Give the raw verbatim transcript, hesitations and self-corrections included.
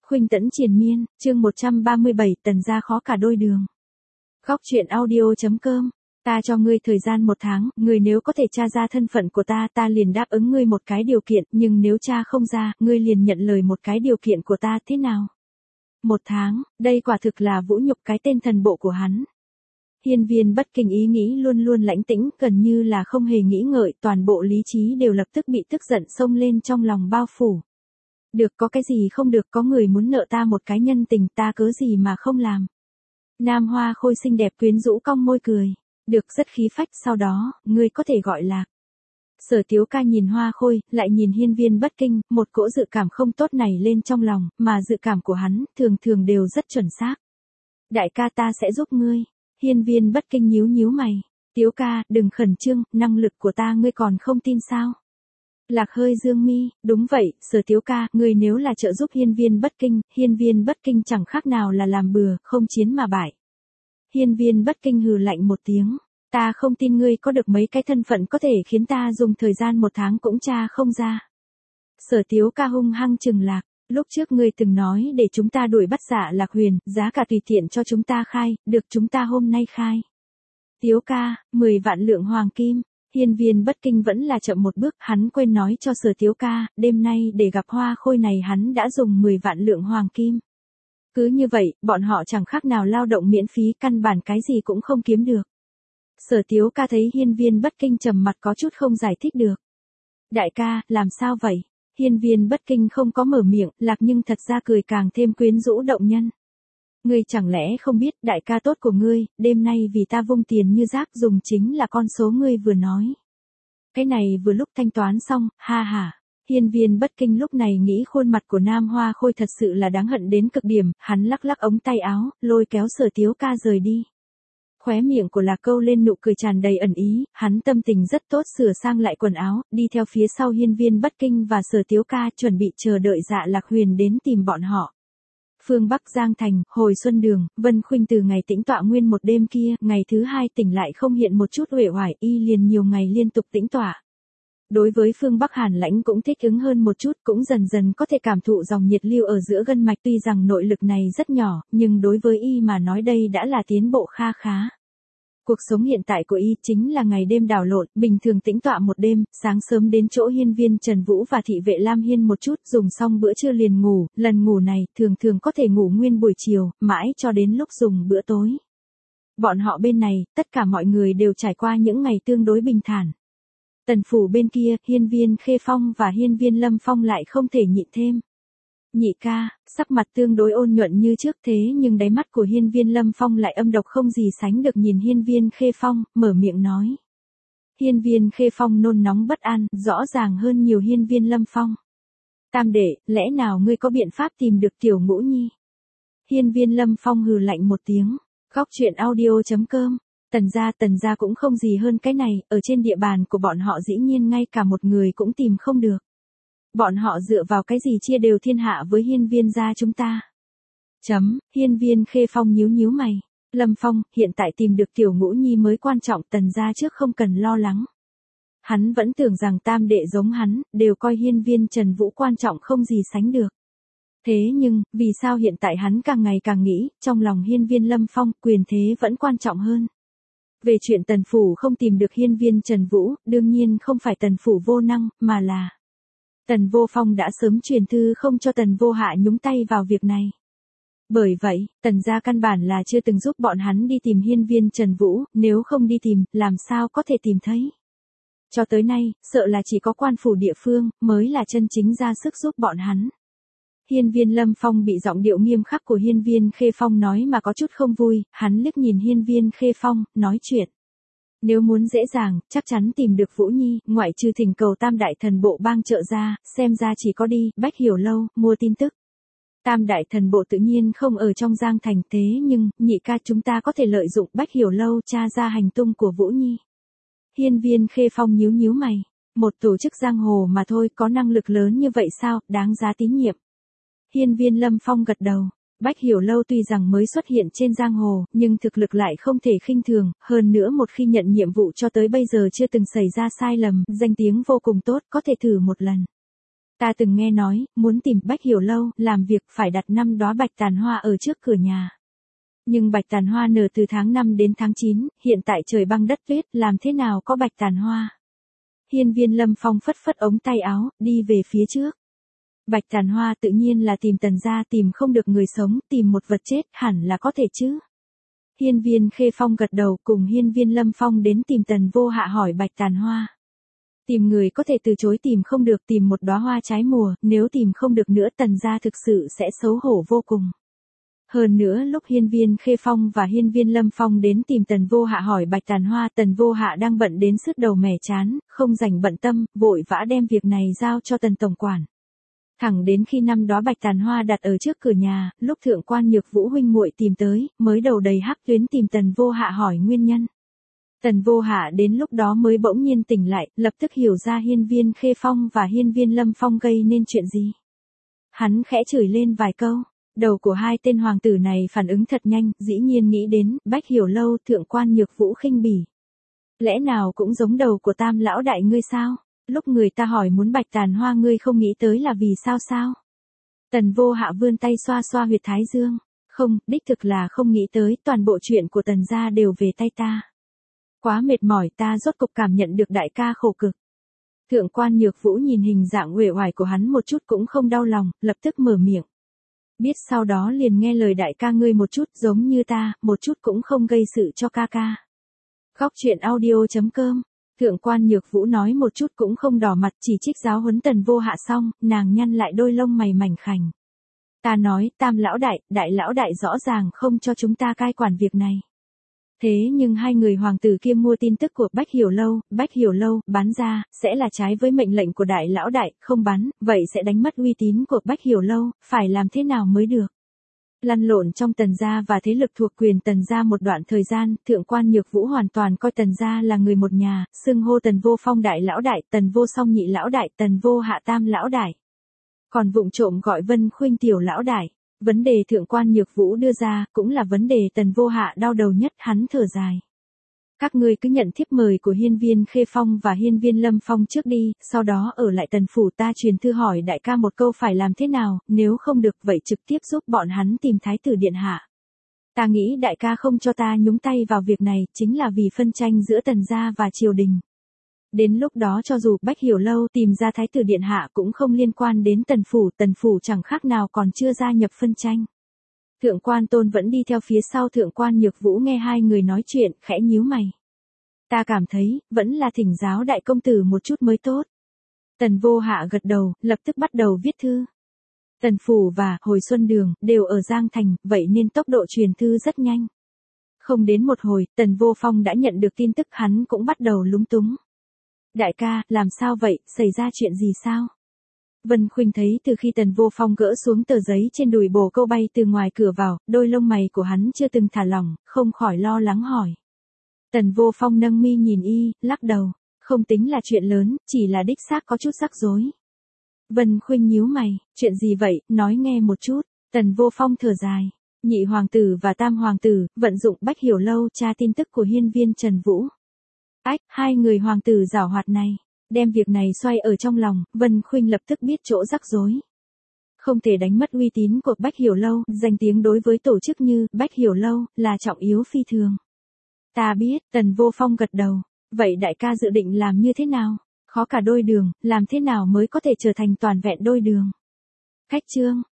Khuynh Tẫn triền miên, chương một trăm ba mươi bảy, Tần gia khó cả đôi đường. Khóc chuyện audio chấm com. Ta cho ngươi thời gian một tháng, ngươi nếu có thể tra ra thân phận của ta, ta liền đáp ứng ngươi một cái điều kiện, nhưng nếu tra không ra, ngươi liền nhận lời một cái điều kiện của ta, thế nào? Một tháng, đây quả thực là vũ nhục cái tên thần bộ của hắn. Hiên Viên Bất Kinh ý nghĩ luôn luôn lãnh tĩnh, gần như là không hề nghĩ ngợi, toàn bộ lý trí đều lập tức bị tức giận xông lên trong lòng bao phủ. Được, có cái gì không được, có người muốn nợ ta một cái nhân tình, ta cớ gì mà không làm. Nam Hoa Khôi xinh đẹp quyến rũ cong môi cười. Được, rất khí phách, sau đó, ngươi có thể gọi là. Sở Tiếu Ca nhìn Hoa Khôi, lại nhìn Hiên Viên Bất Kinh, một cỗ dự cảm không tốt này lên trong lòng, mà dự cảm của hắn, thường thường đều rất chuẩn xác. Đại ca, ta sẽ giúp ngươi. Hiên Viên Bất Kinh nhíu nhíu mày. Tiếu ca, đừng khẩn trương, năng lực của ta ngươi còn không tin sao? Lạc hơi dương mi, đúng vậy, Sở Tiếu ca, ngươi nếu là trợ giúp Hiên Viên Bất Kinh, Hiên Viên Bất Kinh chẳng khác nào là làm bừa, không chiến mà bại. Hiên Viên Bất Kinh hừ lạnh một tiếng, ta không tin ngươi có được mấy cái thân phận có thể khiến ta dùng thời gian một tháng cũng tra không ra. Sở Tiếu ca hung hăng trừng Lạc, lúc trước ngươi từng nói để chúng ta đuổi bắt Dạ Lạc Huyền, giá cả tùy tiện cho chúng ta khai, được chúng ta hôm nay khai. Tiếu ca, mười vạn lượng hoàng kim. Hiên Viên Bất Kinh vẫn là chậm một bước, hắn quên nói cho Sở Tiếu ca, đêm nay để gặp Hoa Khôi này hắn đã dùng mười vạn lượng hoàng kim. Cứ như vậy, bọn họ chẳng khác nào lao động miễn phí, căn bản cái gì cũng không kiếm được. Sở Tiếu ca thấy Hiên Viên Bất Kinh trầm mặt có chút không giải thích được. Đại ca, làm sao vậy? Hiên Viên Bất Kinh không có mở miệng, Lạc nhưng thật ra cười càng thêm quyến rũ động nhân. Ngươi chẳng lẽ không biết, đại ca tốt của ngươi, đêm nay vì ta vung tiền như rác dùng chính là con số ngươi vừa nói. Cái này vừa lúc thanh toán xong, ha ha. Hiên Viên Bất Kinh lúc này nghĩ khuôn mặt của Nam Hoa Khôi thật sự là đáng hận đến cực điểm, hắn lắc lắc ống tay áo, lôi kéo Sở Tiếu ca rời đi. Khóe miệng của Lạc câu lên nụ cười tràn đầy ẩn ý, hắn tâm tình rất tốt, sửa sang lại quần áo, đi theo phía sau Hiên Viên Bất Kinh và Sở Tiếu ca chuẩn bị chờ đợi Dạ Lạc Huyền đến tìm bọn họ. Phương Bắc Giang Thành, hồi xuân đường, Vân Khuynh từ ngày tĩnh tọa nguyên một đêm kia, ngày thứ hai tỉnh lại không hiện một chút uể oải, y liền nhiều ngày liên tục tĩnh tọa. Đối với phương Bắc Hàn Lãnh cũng thích ứng hơn một chút, cũng dần dần có thể cảm thụ dòng nhiệt lưu ở giữa gân mạch, tuy rằng nội lực này rất nhỏ, nhưng đối với y mà nói đây đã là tiến bộ kha khá. Cuộc sống hiện tại của y chính là ngày đêm đảo lộn, bình thường tĩnh tọa một đêm, sáng sớm đến chỗ hiên viên Trần Vũ và thị vệ Lam Hiên một chút, dùng xong bữa trưa liền ngủ, lần ngủ này thường thường có thể ngủ nguyên buổi chiều, mãi cho đến lúc dùng bữa tối. Bọn họ bên này, tất cả mọi người đều trải qua những ngày tương đối bình thản. Tần phủ bên kia, hiên viên Khê Phong và hiên viên Lâm Phong lại không thể nhịn thêm. Nhị ca, sắc mặt tương đối ôn nhuận như trước, thế nhưng đáy mắt của hiên viên Lâm Phong lại âm độc không gì sánh được, nhìn hiên viên Khê Phong, mở miệng nói. Hiên viên Khê Phong nôn nóng bất an, rõ ràng hơn nhiều hiên viên Lâm Phong. Tam đệ, lẽ nào ngươi có biện pháp tìm được tiểu Ngũ Nhi? Hiên viên Lâm Phong hừ lạnh một tiếng, khóc chuyện audio chấm com. Tần gia, tần gia cũng không gì hơn cái này, ở trên địa bàn của bọn họ dĩ nhiên ngay cả một người cũng tìm không được. Bọn họ dựa vào cái gì chia đều thiên hạ với hiên viên gia chúng ta? Chấm, hiên viên Khê Phong nhíu nhíu mày. Lâm Phong, hiện tại tìm được tiểu Ngũ Nhi mới quan trọng, tần gia trước không cần lo lắng. Hắn vẫn tưởng rằng tam đệ giống hắn, đều coi hiên viên Trần Vũ quan trọng không gì sánh được. Thế nhưng, vì sao hiện tại hắn càng ngày càng nghĩ, trong lòng hiên viên Lâm Phong, quyền thế vẫn quan trọng hơn. Về chuyện tần phủ không tìm được hiên viên Trần Vũ, đương nhiên không phải tần phủ vô năng, mà là Tần Vô Phong đã sớm truyền thư không cho Tần Vô Hạ nhúng tay vào việc này. Bởi vậy, Tần gia căn bản là chưa từng giúp bọn hắn đi tìm hiên viên Trần Vũ, nếu không đi tìm, làm sao có thể tìm thấy. Cho tới nay, sợ là chỉ có quan phủ địa phương, mới là chân chính ra sức giúp bọn hắn. Hiên viên Lâm Phong bị giọng điệu nghiêm khắc của hiên viên Khê Phong nói mà có chút không vui, hắn liếc nhìn hiên viên Khê Phong, nói chuyện. Nếu muốn dễ dàng, chắc chắn tìm được Vũ Nhi, ngoại trừ thỉnh cầu tam đại thần bộ bang trợ ra, xem ra chỉ có đi, Bách Hiểu Lâu, mua tin tức. Tam đại thần bộ tự nhiên không ở trong Giang Thành, thế nhưng, nhị ca chúng ta có thể lợi dụng Bách Hiểu Lâu tra ra hành tung của Vũ Nhi. Hiên viên Khê Phong nhíu nhíu mày, một tổ chức giang hồ mà thôi, có năng lực lớn như vậy sao, đáng giá tín nhiệm. Hiên viên Lâm Phong gật đầu. Bách Hiểu Lâu tuy rằng mới xuất hiện trên giang hồ, nhưng thực lực lại không thể khinh thường, hơn nữa một khi nhận nhiệm vụ cho tới bây giờ chưa từng xảy ra sai lầm, danh tiếng vô cùng tốt, có thể thử một lần. Ta từng nghe nói, muốn tìm Bách Hiểu Lâu, làm việc phải đặt năm đóa bạch tàn hoa ở trước cửa nhà. Nhưng bạch tàn hoa nở từ tháng năm đến tháng chín, hiện tại trời băng đất tuyết, làm thế nào có bạch tàn hoa. Hiên Viên Lâm Phong phất phất ống tay áo, đi về phía trước. Bạch tàn hoa tự nhiên là tìm Tần gia, tìm không được người sống, tìm một vật chết, hẳn là có thể chứ. Hiên Viên Khê Phong gật đầu, cùng Hiên Viên Lâm Phong đến tìm Tần Vô Hạ hỏi bạch tàn hoa. Tìm người có thể từ chối, tìm không được tìm một đóa hoa trái mùa, nếu tìm không được nữa Tần gia thực sự sẽ xấu hổ vô cùng. Hơn nữa lúc Hiên Viên Khê Phong và Hiên Viên Lâm Phong đến tìm Tần Vô Hạ hỏi bạch tàn hoa, Tần Vô Hạ đang bận đến sứt đầu mẻ chán, không rảnh bận tâm, vội vã đem việc này giao cho Tần tổng quản. Thẳng đến khi năm đóa bạch tàn hoa đặt ở trước cửa nhà, lúc thượng quan Nhược Vũ huynh muội tìm tới, mới đầu đầy hắc tuyến tìm Tần Vô Hạ hỏi nguyên nhân. Tần Vô Hạ đến lúc đó mới bỗng nhiên tỉnh lại, lập tức hiểu ra Hiên Viên Khê Phong và Hiên Viên Lâm Phong gây nên chuyện gì. Hắn khẽ chửi lên vài câu, đầu của hai tên hoàng tử này phản ứng thật nhanh, dĩ nhiên nghĩ đến, Bách Hiểu Lâu, thượng quan Nhược Vũ khinh bỉ. Lẽ nào cũng giống đầu của Tam lão đại ngươi sao? Lúc người ta hỏi muốn bạch tàn hoa ngươi không nghĩ tới là vì sao sao? Tần Vô Hạ vươn tay xoa xoa huyệt thái dương. Không, đích thực là không nghĩ tới, toàn bộ chuyện của Tần gia đều về tay ta. Quá mệt mỏi, ta rốt cục cảm nhận được đại ca khổ cực. Thượng quan Nhược Vũ nhìn hình dạng uể oải của hắn một chút cũng không đau lòng, lập tức mở miệng. Biết sau đó liền nghe lời đại ca ngươi một chút, giống như ta, một chút cũng không gây sự cho ca ca. Khóc chuyện audio chấm com. Thượng quan Nhược Vũ nói một chút cũng không đỏ mặt, chỉ trích giáo huấn Tần Vô Hạ xong, nàng nhăn lại đôi lông mày mảnh khảnh. Ta nói, Tam lão đại, đại lão đại rõ ràng không cho chúng ta cai quản việc này. Thế nhưng hai người hoàng tử kia mua tin tức của Bách Hiểu Lâu, Bách Hiểu Lâu bán ra, sẽ là trái với mệnh lệnh của đại lão đại, không bán, vậy sẽ đánh mất uy tín của Bách Hiểu Lâu, phải làm thế nào mới được. Lăn lộn trong Tần gia và thế lực thuộc quyền Tần gia một đoạn thời gian, thượng quan Nhược Vũ hoàn toàn coi Tần gia là người một nhà, xưng hô Tần Vô Phong đại lão đại, Tần Vô Song nhị lão đại, Tần Vô Hạ tam lão đại. Còn vụng trộm gọi Vân Khuynh tiểu lão đại. Vấn đề thượng quan Nhược Vũ đưa ra, cũng là vấn đề Tần Vô Hạ đau đầu nhất, hắn thở dài. Các ngươi cứ nhận thiếp mời của Hiên Viên Khê Phong và Hiên Viên Lâm Phong trước đi, sau đó ở lại Tần phủ, ta truyền thư hỏi đại ca một câu phải làm thế nào, nếu không được vậy trực tiếp giúp bọn hắn tìm thái tử điện hạ. Ta nghĩ đại ca không cho ta nhúng tay vào việc này, chính là vì phân tranh giữa Tần gia và triều đình. Đến lúc đó cho dù Bách Hiểu Lâu tìm ra thái tử điện hạ cũng không liên quan đến Tần phủ, Tần phủ chẳng khác nào còn chưa gia nhập phân tranh. Thượng quan Tôn vẫn đi theo phía sau thượng quan Nhược Vũ nghe hai người nói chuyện, khẽ nhíu mày. Ta cảm thấy, vẫn là thỉnh giáo đại công tử một chút mới tốt. Tần Vô Hạ gật đầu, lập tức bắt đầu viết thư. Tần phủ và Hồi Xuân Đường đều ở Giang Thành, vậy nên tốc độ truyền thư rất nhanh. Không đến một hồi, Tần Vô Phong đã nhận được tin tức, hắn cũng bắt đầu lúng túng. Đại ca, làm sao vậy, xảy ra chuyện gì sao? Vân Khuynh thấy từ khi Tần Vô Phong gỡ xuống tờ giấy trên đùi bồ câu bay từ ngoài cửa vào, đôi lông mày của hắn chưa từng thả lỏng, không khỏi lo lắng hỏi. Tần Vô Phong nâng mi nhìn y, lắc đầu, không tính là chuyện lớn, chỉ là đích xác có chút rắc rối. Vân Khuynh nhíu mày, chuyện gì vậy, nói nghe một chút. Tần Vô Phong thở dài, nhị hoàng tử và tam hoàng tử, vận dụng Bách Hiểu Lâu tra tin tức của Hiên Viên Trần Vũ. Ách, hai người hoàng tử giảo hoạt này, đem việc này xoay ở trong lòng, Vân Khuynh lập tức biết chỗ rắc rối. Không thể đánh mất uy tín của Bách Hiểu Lâu, danh tiếng đối với tổ chức như Bách Hiểu Lâu là trọng yếu phi thường. Ta biết, Tần Vô Phong gật đầu, vậy đại ca dự định làm như thế nào? Khó cả đôi đường, làm thế nào mới có thể trở thành toàn vẹn đôi đường? Khách chương.